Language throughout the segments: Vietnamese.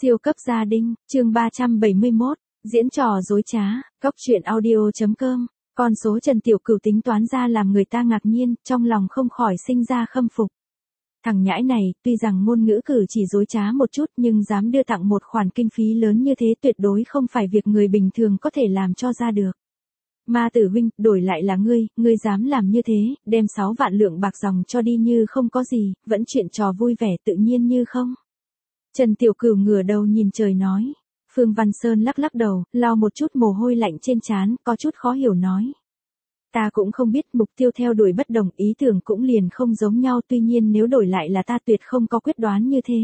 Siêu cấp gia đình, chương 371, diễn trò dối trá, góc truyện audio.com, con số Trần Tiểu Cửu tính toán ra làm người ta ngạc nhiên, trong lòng không khỏi sinh ra khâm phục. Thằng nhãi này, tuy rằng ngôn ngữ cử chỉ dối trá một chút nhưng dám đưa tặng một khoản kinh phí lớn như thế tuyệt đối không phải việc người bình thường có thể làm cho ra được. Ma Tử huynh, đổi lại là ngươi dám làm như thế, đem 6 vạn lượng bạc dòng cho đi như không có gì, vẫn chuyện trò vui vẻ tự nhiên như không. Trần Tiểu Cửu ngửa đầu nhìn trời nói. Phương Văn Sơn lắc lắc đầu, lau một chút mồ hôi lạnh trên trán, có chút khó hiểu nói. Ta cũng không biết mục tiêu theo đuổi bất đồng, ý tưởng cũng liền không giống nhau, tuy nhiên nếu đổi lại là ta tuyệt không có quyết đoán như thế.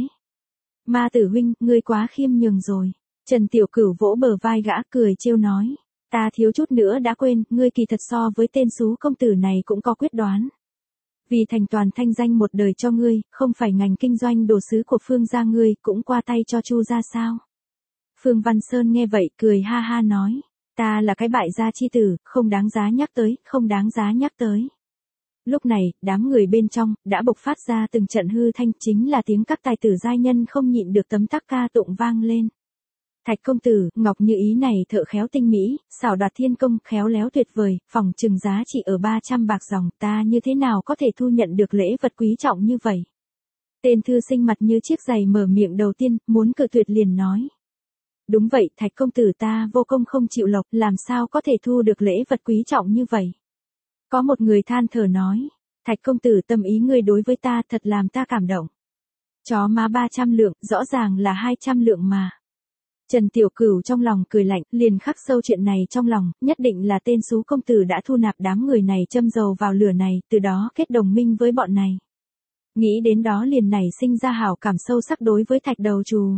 Ma Tử huynh, ngươi quá khiêm nhường rồi. Trần Tiểu Cửu vỗ bờ vai gã cười trêu nói. Ta thiếu chút nữa đã quên, ngươi kỳ thật so với tên xú công tử này cũng có quyết đoán. Vì thành toàn thanh danh một đời cho ngươi, không phải ngành kinh doanh đồ sứ của Phương gia ngươi cũng qua tay cho Chu gia sao? Phương Văn Sơn nghe vậy cười ha ha nói, ta là cái bại gia chi tử, không đáng giá nhắc tới, không đáng giá nhắc tới. Lúc này, đám người bên trong đã bộc phát ra từng trận hư thanh, chính là tiếng các tài tử giai nhân không nhịn được tấm tắc ca tụng vang lên. Thạch công tử, ngọc như ý này thợ khéo tinh mỹ, xảo đoạt thiên công, khéo léo tuyệt vời, phòng chừng giá trị ở 300 bạc dòng, ta như thế nào có thể thu nhận được lễ vật quý trọng như vậy? Tên thư sinh mặt như chiếc giày mở miệng đầu tiên, muốn cự tuyệt liền nói. Đúng vậy, Thạch công tử ta vô công không chịu lộc, làm sao có thể thu được lễ vật quý trọng như vậy? Có một người than thở nói, Thạch công tử tâm ý ngươi đối với ta thật làm ta cảm động. Chó má 300 lượng, rõ ràng là 200 lượng mà. Trần Tiểu Cửu trong lòng cười lạnh, liền khắc sâu chuyện này trong lòng, nhất định là tên xú công tử đã thu nạp đám người này châm dầu vào lửa này, từ đó kết đồng minh với bọn này. Nghĩ đến đó liền nảy sinh ra hảo cảm sâu sắc đối với Thạch đầu trù.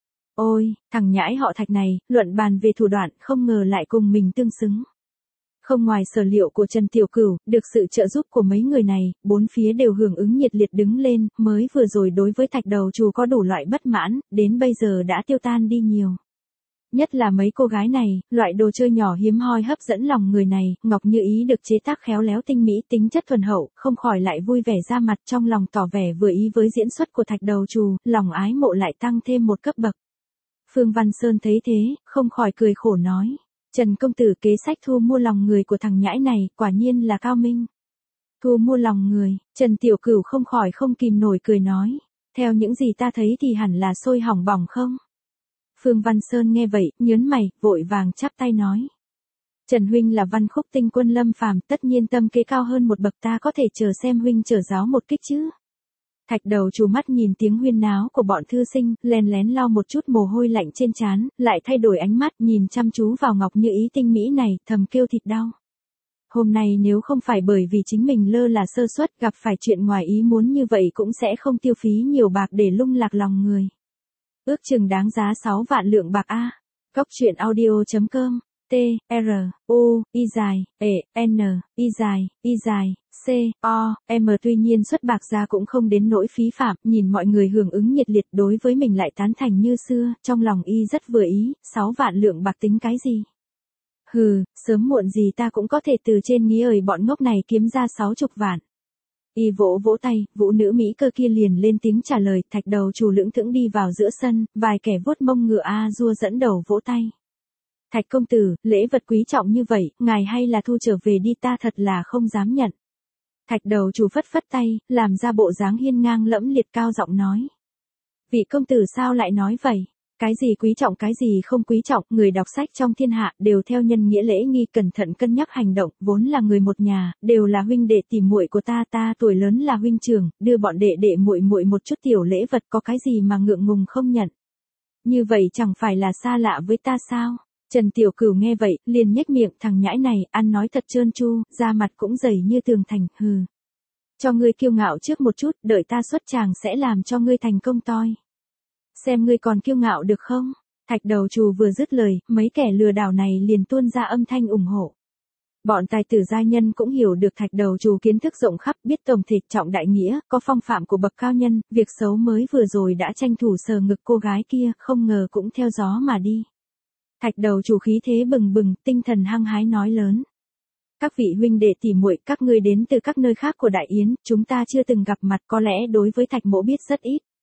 Ôi, thằng nhãi họ Thạch này, luận bàn về thủ đoạn, không ngờ lại cùng mình tương xứng. Không ngoài sở liệu của Trần Tiểu Cửu, được sự trợ giúp của mấy người này, bốn phía đều hưởng ứng nhiệt liệt đứng lên, mới vừa rồi đối với Thạch đầu trù có đủ loại bất mãn, đến bây giờ đã tiêu tan đi nhiều. Nhất là mấy cô gái này, loại đồ chơi nhỏ hiếm hoi hấp dẫn lòng người này, ngọc như ý được chế tác khéo léo tinh mỹ, tính chất thuần hậu, không khỏi lại vui vẻ ra mặt, trong lòng tỏ vẻ vừa ý với diễn xuất của Thạch đầu trù, lòng ái mộ lại tăng thêm một cấp bậc. Phương Văn Sơn thấy thế, không khỏi cười khổ nói. Trần công tử kế sách thu mua lòng người của thằng nhãi này, quả nhiên là cao minh. Thu mua lòng người, Trần Tiểu Cửu không khỏi không kìm nổi cười nói. Theo những gì ta thấy thì hẳn là sôi hỏng bỏng không? Phương Văn Sơn nghe vậy, nhớn mày, vội vàng chắp tay nói. Trần huynh là văn khúc tinh quân lâm phàm, tất nhiên tâm kế cao hơn một bậc, ta có thể chờ xem huynh trở giáo một kích chứ. Thạch đầu trù mắt nhìn tiếng huyên náo của bọn thư sinh, lén lén lau một chút mồ hôi lạnh trên trán, lại thay đổi ánh mắt nhìn chăm chú vào ngọc như ý tinh mỹ này, thầm kêu thịt đau. Hôm nay nếu không phải bởi vì chính mình lơ là sơ suất gặp phải chuyện ngoài ý muốn như vậy cũng sẽ không tiêu phí nhiều bạc để lung lạc lòng người. Ước chừng đáng giá 6 vạn lượng bạc a. Góc truyện audio.com. T, R, U, I dài, E, N, I dài, C, O, M. Tuy nhiên xuất bạc ra cũng không đến nỗi phí phạm, nhìn mọi người hưởng ứng nhiệt liệt đối với mình lại tán thành như xưa, trong lòng y rất vừa ý, 6 vạn lượng bạc tính cái gì? Hừ, sớm muộn gì ta cũng có thể từ trên nghĩa ời bọn ngốc này kiếm ra 60 vạn. Y vỗ vỗ tay, vũ nữ Mỹ cơ kia liền lên tiếng trả lời, Thạch đầu trù lững thững đi vào giữa sân, vài kẻ vuốt mông ngựa a dua dẫn đầu vỗ tay. Thạch công tử, lễ vật quý trọng như vậy, ngài hay là thu trở về đi, ta thật là không dám nhận. Thạch đầu trù phất phất tay, làm ra bộ dáng hiên ngang lẫm liệt cao giọng nói. Vị công tử sao lại nói vậy? Cái gì quý trọng cái gì không quý trọng, người đọc sách trong thiên hạ đều theo nhân nghĩa lễ nghi cẩn thận cân nhắc hành động, vốn là người một nhà, đều là huynh đệ tỷ muội của ta, ta tuổi lớn là huynh trưởng, đưa bọn đệ đệ muội muội một chút tiểu lễ vật, có cái gì mà ngượng ngùng không nhận. Như vậy chẳng phải là xa lạ với ta sao? Trần Tiểu Cửu nghe vậy, liền nhếch miệng, thằng nhãi này, ăn nói thật trơn tru, da mặt cũng dày như tường thành, hừ. Cho ngươi kiêu ngạo trước một chút, đợi ta xuất tràng sẽ làm cho ngươi thành công toi. Xem ngươi còn kiêu ngạo được không? Thạch đầu trù vừa dứt lời, mấy kẻ lừa đảo này liền tuôn ra âm thanh ủng hộ. Bọn tài tử gia nhân cũng hiểu được Thạch đầu trù kiến thức rộng khắp, biết tổng thể trọng đại nghĩa, có phong phạm của bậc cao nhân, việc xấu mới vừa rồi đã tranh thủ sờ ngực cô gái kia, không ngờ cũng theo gió mà đi. Thạch đầu trù khí thế bừng bừng, tinh thần hăng hái nói lớn. Các vị huynh đệ tỷ muội, các ngươi đến từ các nơi khác của Đại Yến, chúng ta chưa từng gặp mặt, có lẽ đối với Thạch mỗ biết rất ít.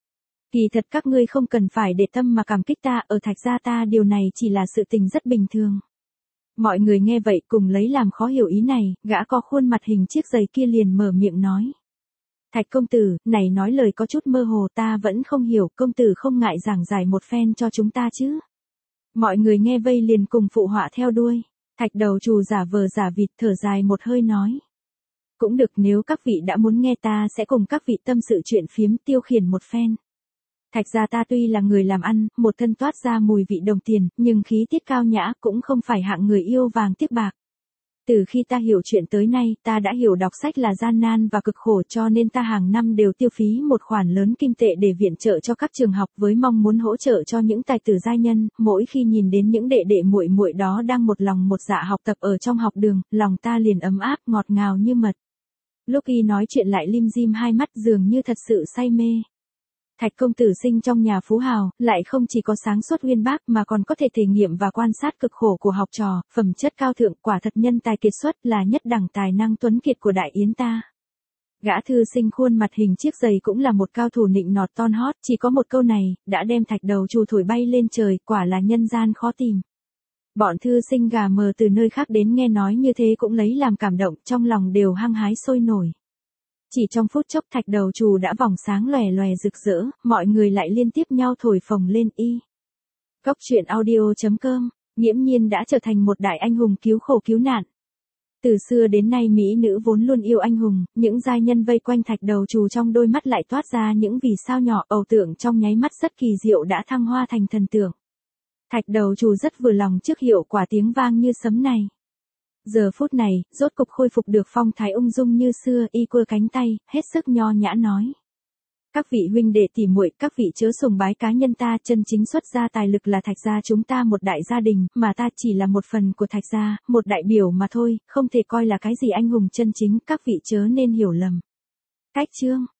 Kỳ thật các ngươi không cần phải để tâm mà cảm kích ta, ở Thạch gia ta điều này chỉ là sự tình rất bình thường. Mọi người nghe vậy cùng lấy làm khó hiểu ý này, gã có khuôn mặt hình chiếc giày kia liền mở miệng nói. Thạch công tử, này nói lời có chút mơ hồ, ta vẫn không hiểu, công tử không ngại giảng giải một phen cho chúng ta chứ. Mọi người nghe vây liền cùng phụ họa theo đuôi. Thạch đầu trù giả vờ giả vịt thở dài một hơi nói. Cũng được, nếu các vị đã muốn nghe ta sẽ cùng các vị tâm sự chuyện phiếm tiêu khiển một phen. Thạch gia ta tuy là người làm ăn, một thân toát ra mùi vị đồng tiền, nhưng khí tiết cao nhã, cũng không phải hạng người yêu vàng tiếc bạc. Từ khi ta hiểu chuyện tới nay, ta đã hiểu đọc sách là gian nan và cực khổ, cho nên ta hàng năm đều tiêu phí một khoản lớn kim tệ để viện trợ cho các trường học với mong muốn hỗ trợ cho những tài tử giai nhân. Mỗi khi nhìn đến những đệ đệ muội muội đó đang một lòng một dạ học tập ở trong học đường, lòng ta liền ấm áp ngọt ngào như mật. Lúc y nói chuyện lại lim dim hai mắt dường như thật sự say mê. Thạch công tử sinh trong nhà phú hào, lại không chỉ có sáng suốt uyên bác mà còn có thể thể nghiệm và quan sát cực khổ của học trò, phẩm chất cao thượng, quả thật nhân tài kiệt xuất, là nhất đẳng tài năng tuấn kiệt của đại yến ta. Gã thư sinh khuôn mặt hình chiếc giày cũng là một cao thủ nịnh nọt ton hót, chỉ có một câu này, đã đem Thạch đầu trù thổi bay lên trời, quả là nhân gian khó tìm. Bọn thư sinh gà mờ từ nơi khác đến nghe nói như thế cũng lấy làm cảm động, trong lòng đều hăng hái sôi nổi. Chỉ trong phút chốc Thạch đầu trù đã vòng sáng lòe lòe rực rỡ, mọi người lại liên tiếp nhau thổi phồng lên y. Cốc truyện audio.com, nghiễm nhiên đã trở thành một đại anh hùng cứu khổ cứu nạn. Từ xưa đến nay mỹ nữ vốn luôn yêu anh hùng, những giai nhân vây quanh Thạch đầu trù trong đôi mắt lại toát ra những vì sao nhỏ, ảo tưởng trong nháy mắt rất kỳ diệu đã thăng hoa thành thần tượng. Thạch đầu trù rất vừa lòng trước hiệu quả tiếng vang như sấm này. Giờ phút này, rốt cục khôi phục được phong thái ung dung như xưa, y quơ cánh tay, hết sức nho nhã nói. Các vị huynh đệ tỉ muội, các vị chớ sùng bái cá nhân ta, chân chính xuất gia tài lực là Thạch gia chúng ta một đại gia đình, mà ta chỉ là một phần của Thạch gia, một đại biểu mà thôi, không thể coi là cái gì anh hùng chân chính, các vị chớ nên hiểu lầm. Cách chương